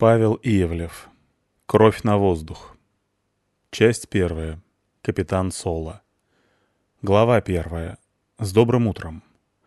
Павел Иевлев. Кровь на воздух. Часть 1. Капитан Соло. Глава 1. С добрым утром.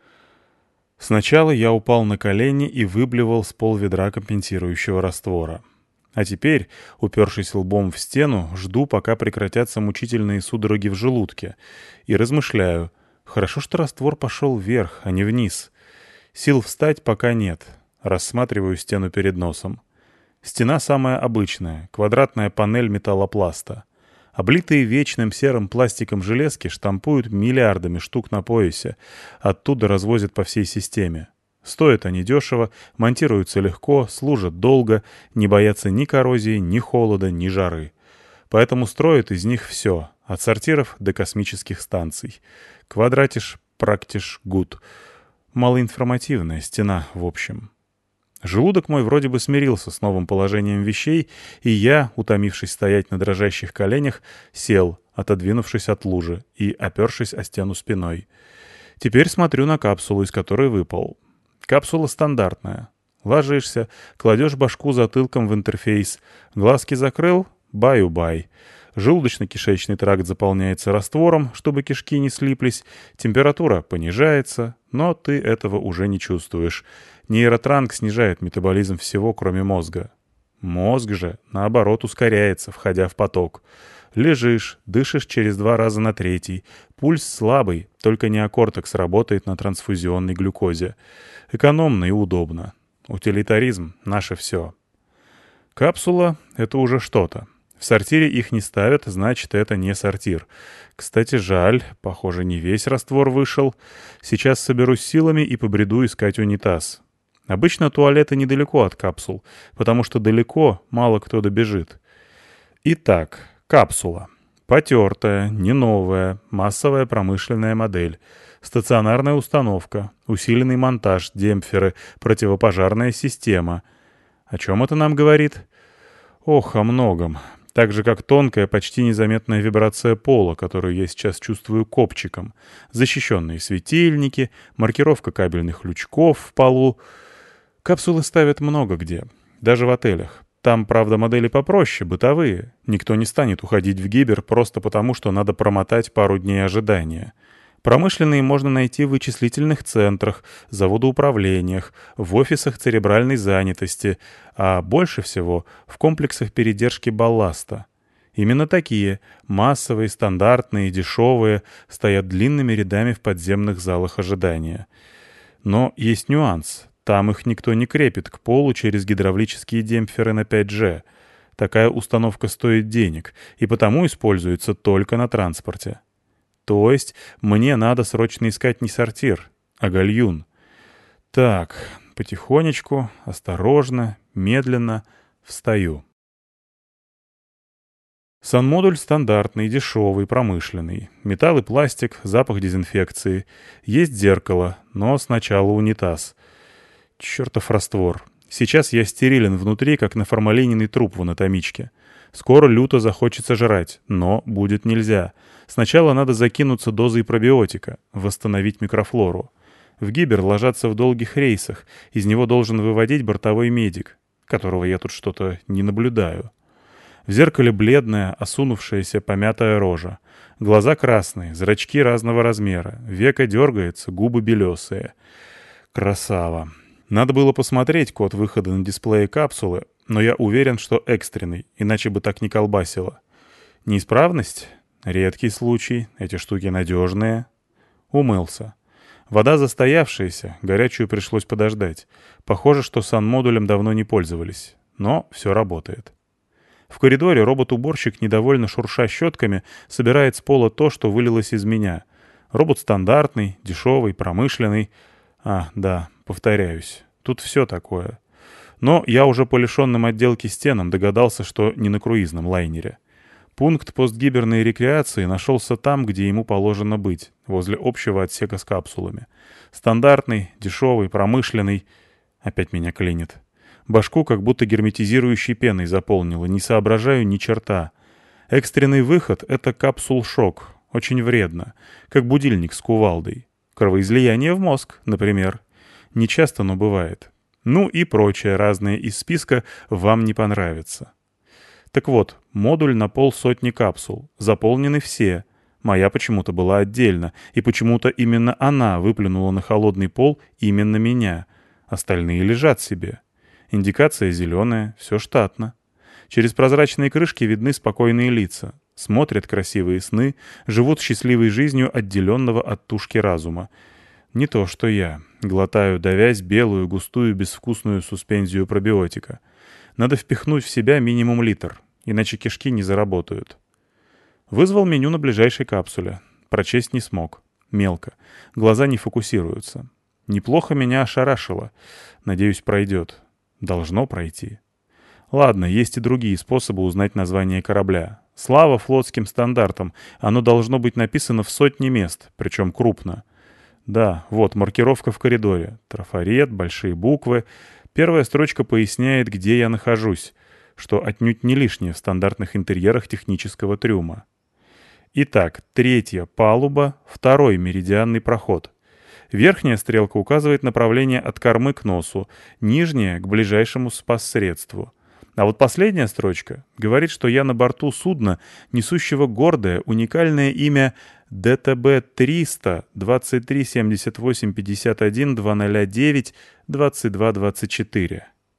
Сначала я упал на колени и выблевал с полведра компенсирующего раствора. А теперь, упершись лбом в стену, жду, пока прекратятся мучительные судороги в желудке, и размышляю, хорошо, что раствор пошел вверх, а не вниз. Сил встать пока нет. Рассматриваю стену перед носом. Стена самая обычная, квадратная панель металлопласта. Облитые вечным серым пластиком железки штампуют миллиардами штук на поясе, оттуда развозят по всей системе. Стоят они дешево, монтируются легко, служат долго, не боятся ни коррозии, ни холода, ни жары. Поэтому строят из них все, от сортиров до космических станций. Квадратиш, практиш, гуд. Малоинформативная стена, в общем. Желудок мой вроде бы смирился с новым положением вещей, и я, утомившись стоять на дрожащих коленях, сел, отодвинувшись от лужи и опершись о стену спиной. Теперь смотрю на капсулу, из которой выпал. Капсула стандартная. Ложишься, кладешь башку затылком в интерфейс, глазки закрыл — баю-бай. Желудочно-кишечный тракт заполняется раствором, чтобы кишки не слиплись, температура понижается, но ты этого уже не чувствуешь. Нейротранк снижает метаболизм всего, кроме мозга. Мозг же, наоборот, ускоряется, входя в поток. Лежишь, дышишь через 2 раза на третий. Пульс слабый, только неокортекс работает на трансфузионной глюкозе. Экономно и удобно. Утилитаризм — наше все. Капсула — это уже что-то. В сортире их не ставят, значит, это не сортир. Кстати, жаль, похоже, не весь раствор вышел. Сейчас соберусь силами и побреду искать унитаз. Обычно туалеты недалеко от капсул, потому что далеко мало кто добежит. Итак, капсула. Потертая, не новая, массовая промышленная модель. Стационарная установка, усиленный монтаж, демпферы, противопожарная система. О чем это нам говорит? Ох, о многом. Так же, как тонкая, почти незаметная вибрация пола, которую я сейчас чувствую копчиком, защищенные светильники, маркировка кабельных лючков в полу. Капсулы ставят много где, даже в отелях. Там, правда, модели попроще, бытовые. Никто не станет уходить в гибер просто потому, что надо промотать пару дней ожидания. Промышленные можно найти в вычислительных центрах, заводоуправлениях, в офисах церебральной занятости, а больше всего в комплексах передержки балласта. Именно такие, массовые, стандартные, дешевые, стоят длинными рядами в подземных залах ожидания. Но есть нюанс. Там их никто не крепит к полу через гидравлические демпферы на 5G. Такая установка стоит денег и потому используется только на транспорте. То есть мне надо срочно искать не сортир, а гальюн. Так, потихонечку, осторожно, медленно встаю. Санмодуль стандартный, дешевый, промышленный. Металл и пластик, запах дезинфекции. Есть зеркало, но сначала унитаз. Чертов раствор. Сейчас я стерилен внутри, как наформалиненный труп в анатомичке. Скоро люто захочется жрать, но будет нельзя. Сначала надо закинуться дозой пробиотика, восстановить микрофлору. В гибер ложатся в долгих рейсах, из него должен выводить бортовой медик, которого я тут что-то не наблюдаю. В зеркале бледная, осунувшаяся, помятая рожа. Глаза красные, зрачки разного размера, веко дергается, губы белесые. Красава. Надо было посмотреть код выхода на дисплее капсулы, но я уверен, что экстренный, иначе бы так не колбасило. Неисправность? Редкий случай, эти штуки надежные. Умылся. Вода застоявшаяся, горячую пришлось подождать. Похоже, что санмодулем давно не пользовались, но все работает. В коридоре робот-уборщик, недовольно шурша щетками, собирает с пола то, что вылилось из меня. Робот стандартный, дешевый, промышленный. Да, повторяюсь, тут все такое. Но я уже по лишенным отделки стенам догадался, что не на круизном лайнере. Пункт постгиберной рекреации нашелся там, где ему положено быть, возле общего отсека с капсулами. Стандартный, дешевый, промышленный. Опять меня клинит. Башку как будто герметизирующей пеной заполнило, не соображаю ни черта. Экстренный выход — это капсул-шок. Очень вредно. Как будильник с кувалдой. Кровоизлияние в мозг, например. Нечасто, но бывает. Ну и прочее разное из списка вам не понравится. Так вот, модуль на 500 капсул. Заполнены все. Моя почему-то была отдельно, и почему-то именно она выплюнула на холодный пол именно меня. Остальные лежат себе. Индикация зеленая, все штатно. Через прозрачные крышки видны спокойные лица. Смотрят красивые сны, живут счастливой жизнью отделенного от тушки разума. Не то что я. Глотаю, давясь, белую, густую, безвкусную суспензию пробиотика. Надо впихнуть в себя минимум литр, иначе кишки не заработают. Вызвал меню на ближайшей капсуле. Прочесть не смог. Мелко. Глаза не фокусируются. Неплохо меня ошарашило. Надеюсь, пройдет. Должно пройти. Ладно, есть и другие способы узнать название корабля. Слава флотским стандартам. Оно должно быть написано в сотни мест, причем крупно. Да, вот маркировка в коридоре. Трафарет, большие буквы. Первая строчка поясняет, где я нахожусь, что отнюдь не лишнее в стандартных интерьерах технического трюма. Итак, 3-я палуба, 2-й меридианный проход. Верхняя стрелка указывает направление от кормы к носу, нижняя — к ближайшему спассредству. А вот последняя строчка говорит, что я на борту судна, несущего гордое, уникальное имя ДТБ-300 237851-209-2224.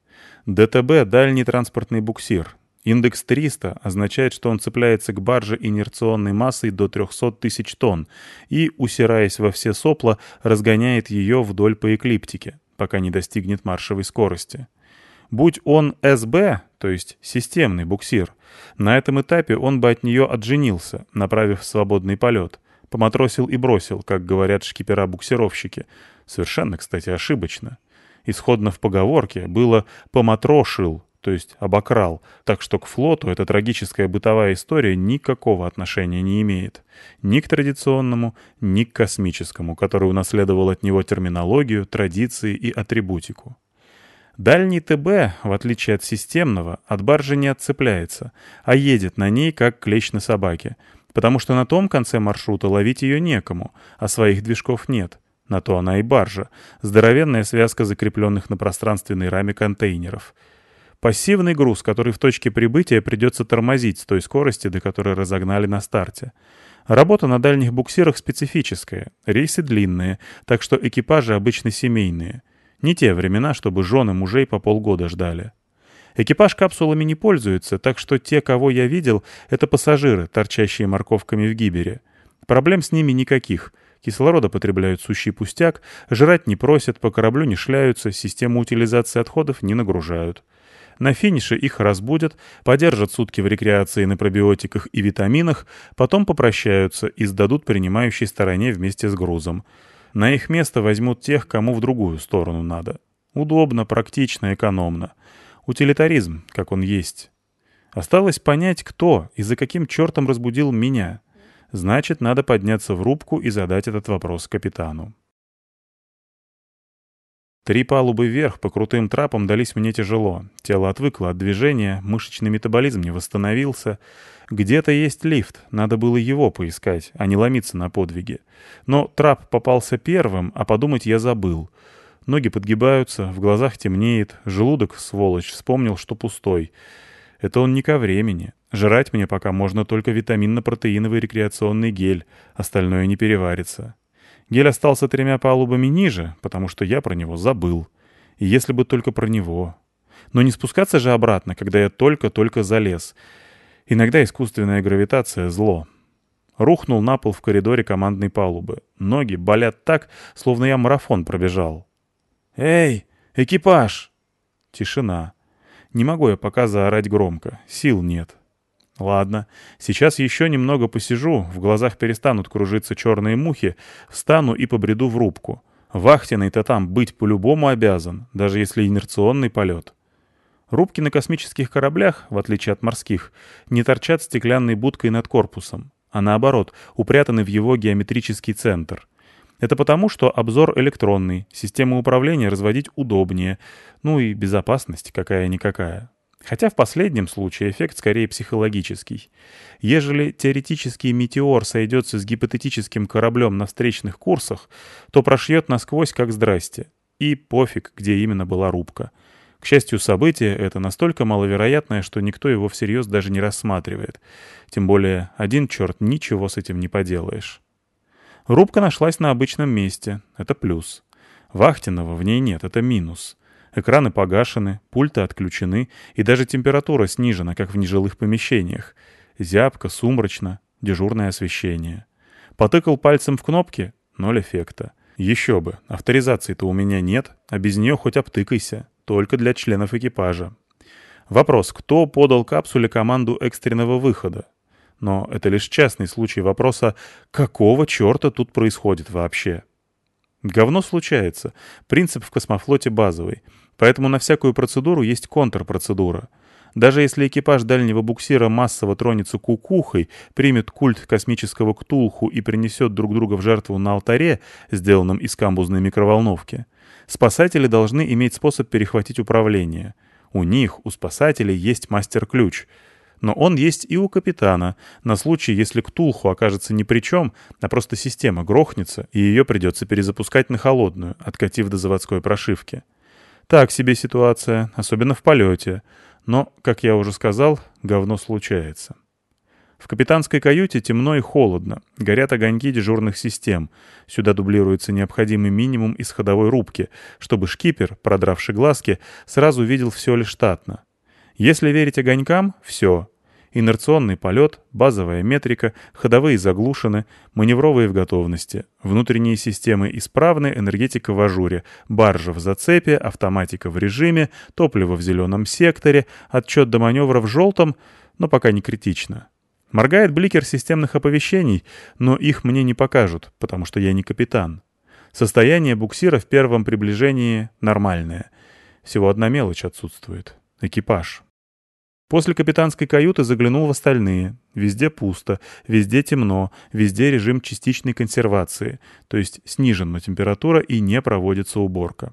ДТБ — дальний транспортный буксир. Индекс 300 означает, что он цепляется к барже инерционной массой до 300 тысяч тонн и, усираясь во все сопла, разгоняет ее вдоль по эклиптике, пока не достигнет маршевой скорости. Будь он СБ, то есть системный буксир, на этом этапе он бы от нее отженился, направив в свободный полет. Поматросил и бросил, как говорят шкипера-буксировщики. Совершенно, кстати, ошибочно. Исходно в поговорке было «поматрошил», то есть обокрал, так что к флоту эта трагическая бытовая история никакого отношения не имеет. Ни к традиционному, ни к космическому, который унаследовал от него терминологию, традиции и атрибутику. Дальний ТБ, в отличие от системного, от баржи не отцепляется, а едет на ней, как клещ на собаке, потому что на том конце маршрута ловить ее некому, а своих движков нет. На то она и баржа, здоровенная связка закрепленных на пространственной раме контейнеров. Пассивный груз, который в точке прибытия придется тормозить с той скорости, до которой разогнали на старте. Работа на дальних буксирах специфическая, рейсы длинные, так что экипажи обычно семейные. Не те времена, чтобы жены мужей по полгода ждали. Экипаж капсулами не пользуется, так что те, кого я видел, это пассажиры, торчащие морковками в гибере. Проблем с ними никаких. Кислорода потребляют сущий пустяк, жрать не просят, по кораблю не шляются, систему утилизации отходов не нагружают. На финише их разбудят, подержат сутки в рекреации на пробиотиках и витаминах, потом попрощаются и сдадут принимающей стороне вместе с грузом. На их место возьмут тех, кому в другую сторону надо. Удобно, практично, экономно. Утилитаризм, как он есть. Осталось понять, кто и за каким чертом разбудил меня. Значит, надо подняться в рубку и задать этот вопрос капитану. 3 палубы вверх по крутым трапам дались мне тяжело. Тело отвыкло от движения, мышечный метаболизм не восстановился. Где-то есть лифт, надо было его поискать, а не ломиться на подвиги. Но трап попался первым, а подумать я забыл. Ноги подгибаются, в глазах темнеет, желудок, сволочь, вспомнил, что пустой. Это он не ко времени. Жрать мне пока можно только витаминно-протеиновый рекреационный гель, остальное не переварится. Гель остался 3 палубами ниже, потому что я про него забыл. И если бы только про него. Но не спускаться же обратно, когда я только-только залез. Иногда искусственная гравитация — зло. Рухнул на пол в коридоре командной палубы. Ноги болят так, словно я марафон пробежал. «Эй, экипаж!» Тишина. Не могу я пока заорать громко. Сил нет. Ладно, сейчас еще немного посижу, в глазах перестанут кружиться черные мухи, встану и побреду в рубку. Вахтенный-то там быть по-любому обязан, даже если инерционный полет. Рубки на космических кораблях, в отличие от морских, не торчат стеклянной будкой над корпусом, а наоборот, упрятаны в его геометрический центр. Это потому, что обзор электронный, систему управления разводить удобнее, ну и безопасность какая-никакая. Хотя в последнем случае эффект скорее психологический. Ежели теоретический метеор сойдется с гипотетическим кораблем на встречных курсах, то прошьет насквозь как здрасте. И пофиг, где именно была рубка. К счастью, событие это настолько маловероятное, что никто его всерьез даже не рассматривает. Тем более, один черт ничего с этим не поделаешь. Рубка нашлась на обычном месте. Это плюс. Вахтенного в ней нет. Это минус. Экраны погашены, пульты отключены, и даже температура снижена, как в нежилых помещениях. Зябко, сумрачно, дежурное освещение. Потыкал пальцем в кнопки — ноль эффекта. Еще бы, авторизации-то у меня нет, а без нее хоть обтыкайся. Только для членов экипажа. Вопрос, кто подал капсуле команду экстренного выхода? Но это лишь частный случай вопроса, какого черта тут происходит вообще? Говно случается. Принцип в космофлоте базовый. Поэтому на всякую процедуру есть контрпроцедура. Даже если экипаж дальнего буксира массово тронется кукухой, примет культ космического Ктулху и принесет друг друга в жертву на алтаре, сделанном из камбузной микроволновки, спасатели должны иметь способ перехватить управление. У них, у спасателей, есть мастер-ключ. Но он есть и у капитана, на случай, если Ктулху окажется ни при чем, а просто система грохнется, и ее придется перезапускать на холодную, откатив до заводской прошивки. Так себе ситуация, особенно в полете. Но, как я уже сказал, говно случается. В капитанской каюте темно и холодно, горят огоньки дежурных систем. Сюда дублируется необходимый минимум из ходовой рубки, чтобы шкипер, продравший глазки, сразу видел все ли штатно. Если верить огонькам — все. Инерционный полет, базовая метрика, ходовые заглушены, маневровые в готовности, внутренние системы исправны, энергетика в ажуре, баржа в зацепе, автоматика в режиме, топливо в зеленом секторе, отчет до маневра в желтом, но пока не критично. Моргает бликер системных оповещений, но их мне не покажут, потому что я не капитан. Состояние буксира в первом приближении нормальное. Всего одна мелочь отсутствует — экипаж. После капитанской каюты заглянул в остальные. Везде пусто, везде темно, везде режим частичной консервации, то есть снижена температура и не проводится уборка.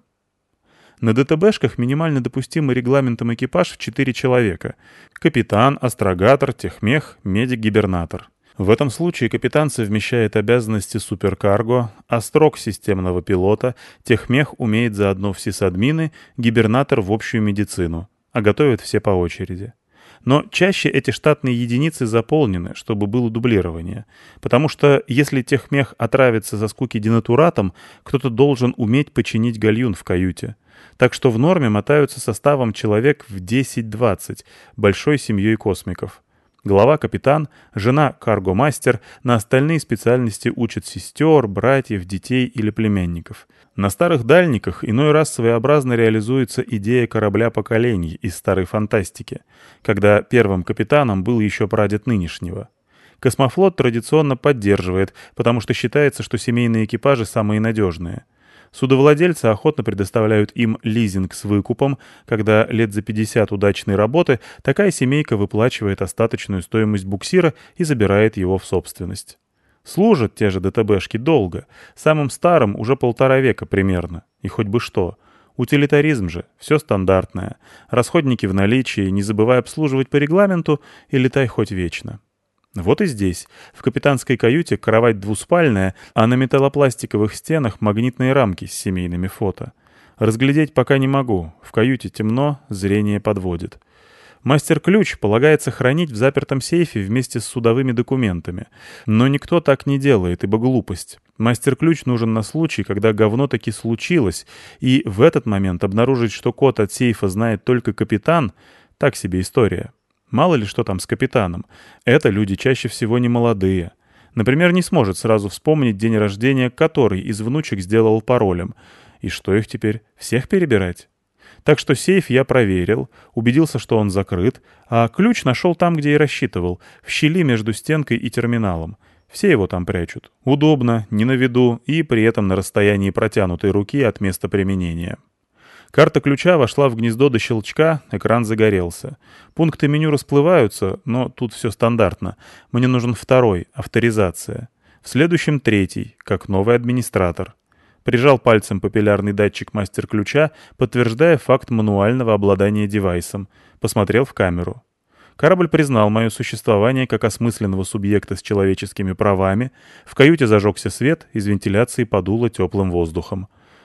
На ДТБшках минимально допустимый регламентом экипаж в 4 человека. Капитан, астрогатор, техмех, медик-гибернатор. В этом случае капитан совмещает обязанности суперкарго, астрог системного пилота, техмех умеет заодно в сисадмины, гибернатор в общую медицину, а готовят все по очереди. Но чаще эти штатные единицы заполнены, чтобы было дублирование. Потому что если техмех отравится за скуки денатуратом, кто-то должен уметь починить гальюн в каюте. Так что в норме мотаются составом человек в 10-20, большой семьей космиков. Глава — капитан, жена — карго-мастер, на остальные специальности учат сестер, братьев, детей или племянников. На старых дальниках иной раз своеобразно реализуется идея корабля поколений из старой фантастики, когда первым капитаном был еще прадед нынешнего. Космофлот традиционно поддерживает, потому что считается, что семейные экипажи самые надежные. Судовладельцы охотно предоставляют им лизинг с выкупом, когда лет за 50 удачной работы такая семейка выплачивает остаточную стоимость буксира и забирает его в собственность. Служат те же ДТБшки долго, самым старым уже 1,5 века примерно, и хоть бы что. Утилитаризм же, все стандартное. Расходники в наличии, не забывай обслуживать по регламенту и летай хоть вечно. Вот и здесь. В капитанской каюте кровать двуспальная, а на металлопластиковых стенах магнитные рамки с семейными фото. Разглядеть пока не могу. В каюте темно, зрение подводит. Мастер-ключ полагается хранить в запертом сейфе вместе с судовыми документами. Но никто так не делает, ибо глупость. Мастер-ключ нужен на случай, когда говно таки случилось, и в этот момент обнаружить, что код от сейфа знает только капитан — так себе история. Мало ли что там с капитаном. Это люди чаще всего не молодые. Например, не сможет сразу вспомнить день рождения, который из внучек сделал паролем. И что их теперь, всех перебирать? Так что сейф я проверил, убедился, что он закрыт, а ключ нашел там, где и рассчитывал, в щели между стенкой и терминалом. Все его там прячут. Удобно, не на виду и при этом на расстоянии протянутой руки от места применения. Карта ключа вошла в гнездо до щелчка, экран загорелся. Пункты меню расплываются, но тут все стандартно. Мне нужен второй, авторизация. В следующем третий, как новый администратор. Прижал пальцем папиллярный датчик мастер-ключа, подтверждая факт мануального обладания девайсом. Посмотрел в камеру. Корабль признал мое существование как осмысленного субъекта с человеческими правами. В каюте зажегся свет, из вентиляции подуло теплым воздухом.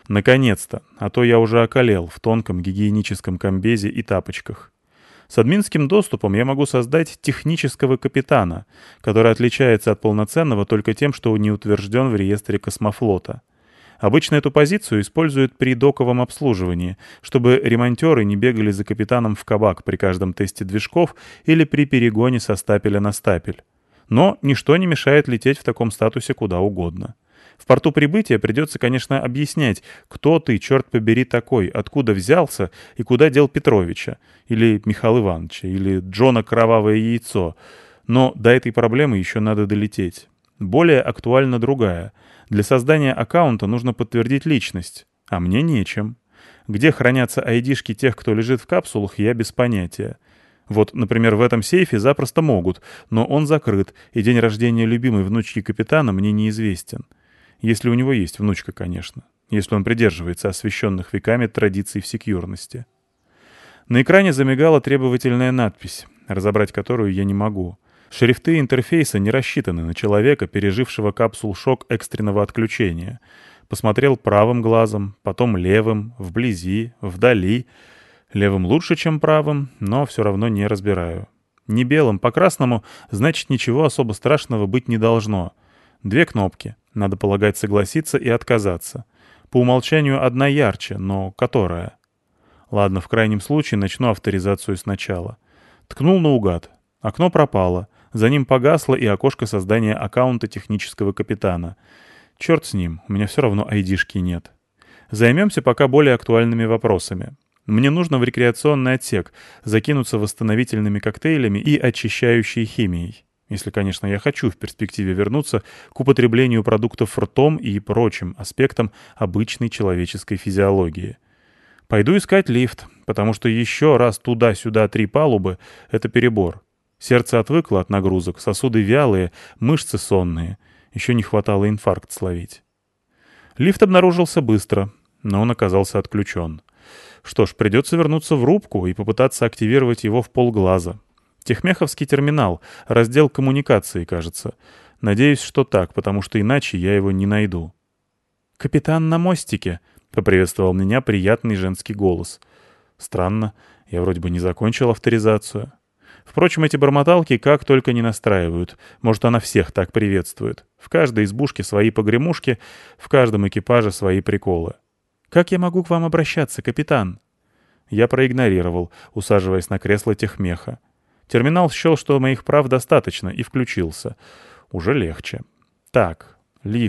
Наконец-то, а то я уже околел в тонком гигиеническом комбезе и тапочках. С админским доступом я могу создать технического капитана, который отличается от полноценного только тем, что не утвержден в реестре космофлота. Обычно эту позицию используют при доковом обслуживании, чтобы ремонтеры не бегали за капитаном в кабак при каждом тесте движков или при перегоне со стапеля на стапель. Но ничто не мешает лететь в таком статусе куда угодно. В порту прибытия придется, конечно, объяснять, кто ты, черт побери, такой, откуда взялся и куда дел Петровича, или Михаила Ивановича, или Джона Кровавое Яйцо. Но до этой проблемы еще надо долететь. Более актуальна другая. Для создания аккаунта нужно подтвердить личность, а мне нечем. Где хранятся айдишки тех, кто лежит в капсулах, я без понятия. Вот, например, в этом сейфе запросто могут, но он закрыт, и день рождения любимой внучки капитана мне неизвестен. Если у него есть внучка, конечно. Если он придерживается освященных веками традиций в секьюрности. На экране замигала требовательная надпись, разобрать которую я не могу. Шрифты интерфейса не рассчитаны на человека, пережившего капсул-шок экстренного отключения. Посмотрел правым глазом, потом левым, вблизи, вдали. Левым лучше, чем правым, но все равно не разбираю. Не белым по красному, значит, ничего особо страшного быть не должно. 2 кнопки. Надо полагать, согласиться и отказаться. По умолчанию одна ярче, но которая? Ладно, в крайнем случае начну авторизацию сначала. Ткнул наугад. Окно пропало. За ним погасло и окошко создания аккаунта технического капитана. Черт с ним, у меня все равно айдишки нет. Займемся пока более актуальными вопросами. Мне нужно в рекреационный отсек закинуться восстановительными коктейлями и очищающей химией. Если, конечно, я хочу в перспективе вернуться к употреблению продуктов ртом и прочим аспектам обычной человеческой физиологии. Пойду искать лифт, потому что еще раз туда-сюда 3 палубы — это перебор. Сердце отвыкло от нагрузок, сосуды вялые, мышцы сонные. Еще не хватало инфаркт словить. Лифт обнаружился быстро, но он оказался отключен. Что ж, придется вернуться в рубку и попытаться активировать его в полглаза. Техмеховский терминал, раздел коммуникации, кажется. Надеюсь, что так, потому что иначе я его не найду. «Капитан на мостике», — поприветствовал меня приятный женский голос. Странно, я вроде бы не закончил авторизацию. Впрочем, эти бормоталки как только не настраивают. Может, она всех так приветствует. В каждой избушке свои погремушки, в каждом экипаже свои приколы. «Как я могу к вам обращаться, капитан?» Я проигнорировал, усаживаясь на кресло техмеха. Терминал счел, что моих прав достаточно, и включился. Уже легче. Так,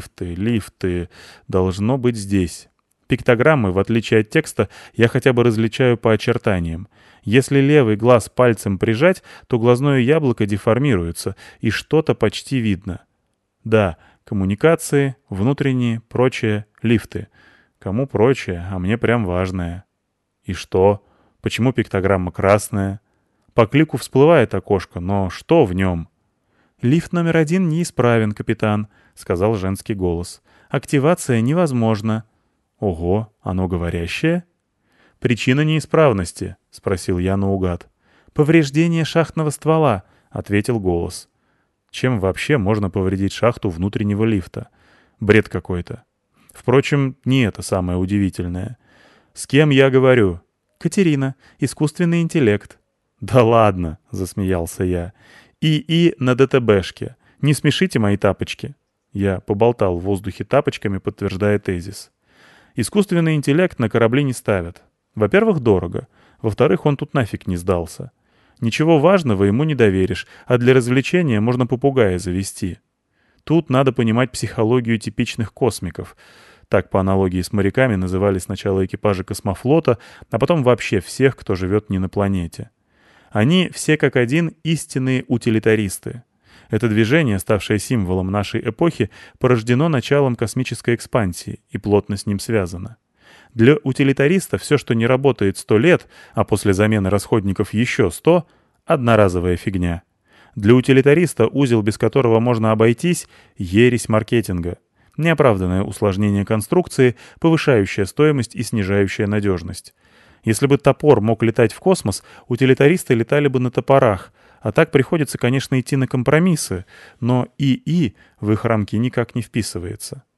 лифты. Должно быть здесь. Пиктограммы, в отличие от текста, я хотя бы различаю по очертаниям. Если левый глаз пальцем прижать, то глазное яблоко деформируется, и что-то почти видно. Да, коммуникации, внутренние, прочее, лифты. Кому прочее, а мне прям важное. И что? Почему пиктограмма красная? По клику всплывает окошко, но что в нем? «Лифт номер 1 неисправен, капитан», — сказал женский голос. «Активация невозможна». «Ого, оно говорящее?» «Причина неисправности?» — спросил я наугад. «Повреждение шахтного ствола», — ответил голос. Чем вообще можно повредить шахту внутреннего лифта? Бред какой-то. Впрочем, не это самое удивительное. «С кем я говорю?» «Катерина, искусственный интеллект». «Да ладно», — засмеялся я. «ИИ на ДТБшке. Не смешите мои тапочки». Я поболтал в воздухе тапочками, подтверждая тезис. Искусственный интеллект на корабли не ставят. Во-первых, дорого. Во-вторых, он тут нафиг не сдался. Ничего важного ему не доверишь, а для развлечения можно попугая завести. Тут надо понимать психологию типичных космиков. Так, по аналогии с моряками, называли сначала экипажи космофлота, а потом вообще всех, кто живет не на планете. Они все как один истинные утилитаристы. Это движение, ставшее символом нашей эпохи, порождено началом космической экспансии и плотно с ним связано. Для утилитариста все, что не работает 100 лет, а после замены расходников еще 100 — одноразовая фигня. Для утилитариста узел, без которого можно обойтись — ересь маркетинга. Неоправданное усложнение конструкции, повышающее стоимость и снижающее надежность. Если бы топор мог летать в космос, утилитаристы летали бы на топорах, а так приходится, конечно, идти на компромиссы, но ИИ в их рамки никак не вписывается.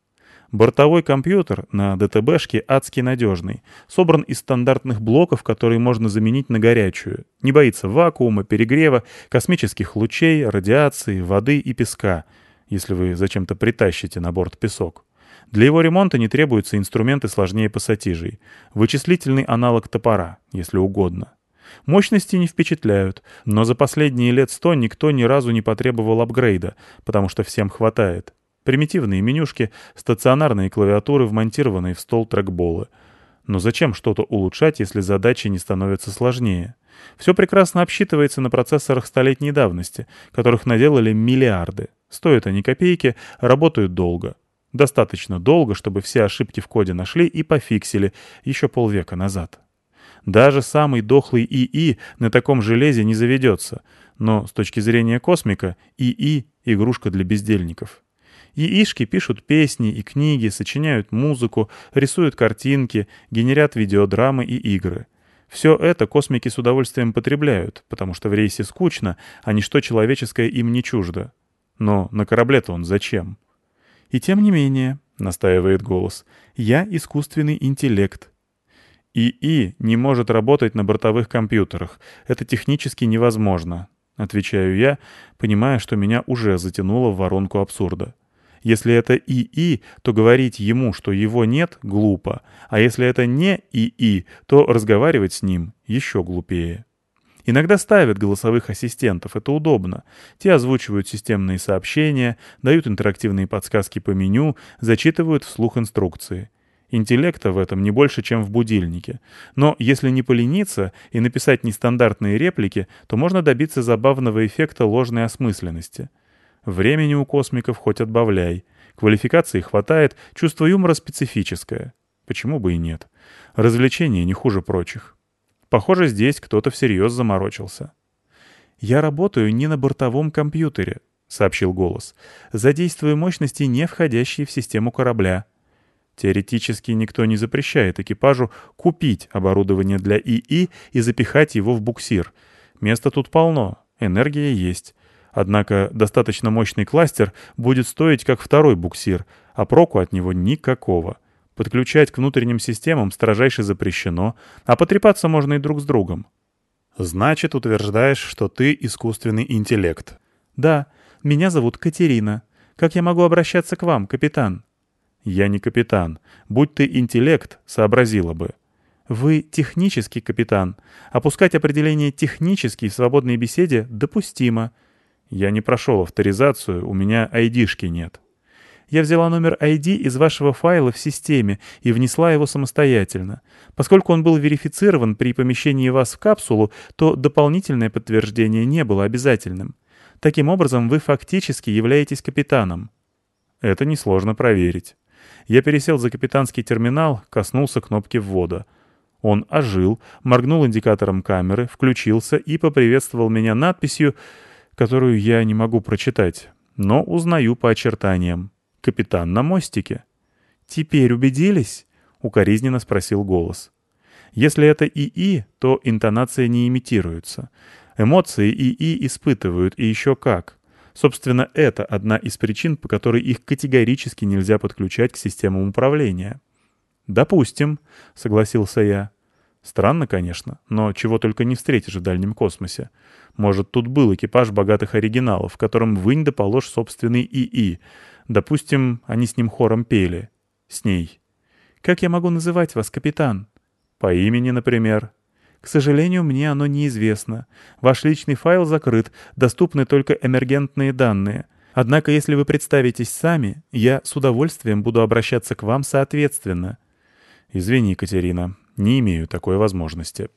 Бортовой компьютер на ДТБшке адски надежный. Собран из стандартных блоков, которые можно заменить на горячую. Не боится вакуума, перегрева, космических лучей, радиации, воды и песка, если вы зачем-то притащите на борт песок. Для его ремонта не требуются инструменты сложнее пассатижей. Вычислительный аналог топора, если угодно. Мощности не впечатляют, но за последние лет 100 никто ни разу не потребовал апгрейда, потому что всем хватает. Примитивные менюшки, стационарные клавиатуры, вмонтированные в стол трекболы. Но зачем что-то улучшать, если задачи не становятся сложнее? Все прекрасно обсчитывается на процессорах столетней давности, которых наделали миллиарды. Стоят они копейки, работают долго. Достаточно долго, чтобы все ошибки в коде нашли и пофиксили еще полвека назад. Даже самый дохлый ИИ на таком железе не заведется, но с точки зрения космика ИИ — игрушка для бездельников. ИИшки пишут песни и книги, сочиняют музыку, рисуют картинки, генерят видеодрамы и игры. Все это космики с удовольствием потребляют, потому что в рейсе скучно, а ничто человеческое им не чуждо. Но на корабле-то он зачем? «И тем не менее», — настаивает голос, — «я искусственный интеллект». ИИ не может работать на бортовых компьютерах. Это технически невозможно, — отвечаю я, понимая, что меня уже затянуло в воронку абсурда. Если это ИИ, то говорить ему, что его нет, глупо, а если это не ИИ, то разговаривать с ним еще глупее. Иногда ставят голосовых ассистентов, это удобно. Те озвучивают системные сообщения, дают интерактивные подсказки по меню, зачитывают вслух инструкции. Интеллекта в этом не больше, чем в будильнике. Но если не полениться и написать нестандартные реплики, то можно добиться забавного эффекта ложной осмысленности. Времени у космиков хоть отбавляй. Квалификации хватает, чувство юмора специфическое. Почему бы и нет? Развлечения не хуже прочих. Похоже, здесь кто-то всерьез заморочился. «Я работаю не на бортовом компьютере», — сообщил голос. «Задействую мощности, не входящие в систему корабля». Теоретически никто не запрещает экипажу купить оборудование для ИИ и запихать его в буксир. Места тут полно, энергия есть. Однако достаточно мощный кластер будет стоить как второй буксир, а проку от него никакого. Подключать к внутренним системам строжайше запрещено, а потрепаться можно и друг с другом. «Значит, утверждаешь, что ты искусственный интеллект?» «Да, меня зовут Катерина. Как я могу обращаться к вам, капитан?» «Я не капитан. Будь ты интеллект, сообразила бы». «Вы технический капитан. Опускать определение «технический» в свободной беседе допустимо». «Я не прошел авторизацию, у меня айдишки нет». «Я взяла номер ID из вашего файла в системе и внесла его самостоятельно. Поскольку он был верифицирован при помещении вас в капсулу, то дополнительное подтверждение не было обязательным. Таким образом, вы фактически являетесь капитаном». Это несложно проверить. Я пересел за капитанский терминал, коснулся кнопки ввода. Он ожил, моргнул индикатором камеры, включился и поприветствовал меня надписью, которую я не могу прочитать, но узнаю по очертаниям. «Капитан на мостике». «Теперь убедились?» — укоризненно спросил голос. Если это ИИ, то интонация не имитируется. Эмоции ИИ испытывают, и еще как. Собственно, это одна из причин, по которой их категорически нельзя подключать к системам управления. «Допустим», — согласился я. Странно, конечно, но чего только не встретишь в дальнем космосе. Может, тут был экипаж богатых оригиналов, в котором вынь да положь собственный ИИ. Допустим, они с ним хором пели. С ней. «Как я могу называть вас, капитан?» «По имени, например». «К сожалению, мне оно неизвестно. Ваш личный файл закрыт, доступны только эмергентные данные. Однако, если вы представитесь сами, я с удовольствием буду обращаться к вам соответственно». «Извини, Катерина, не имею такой возможности».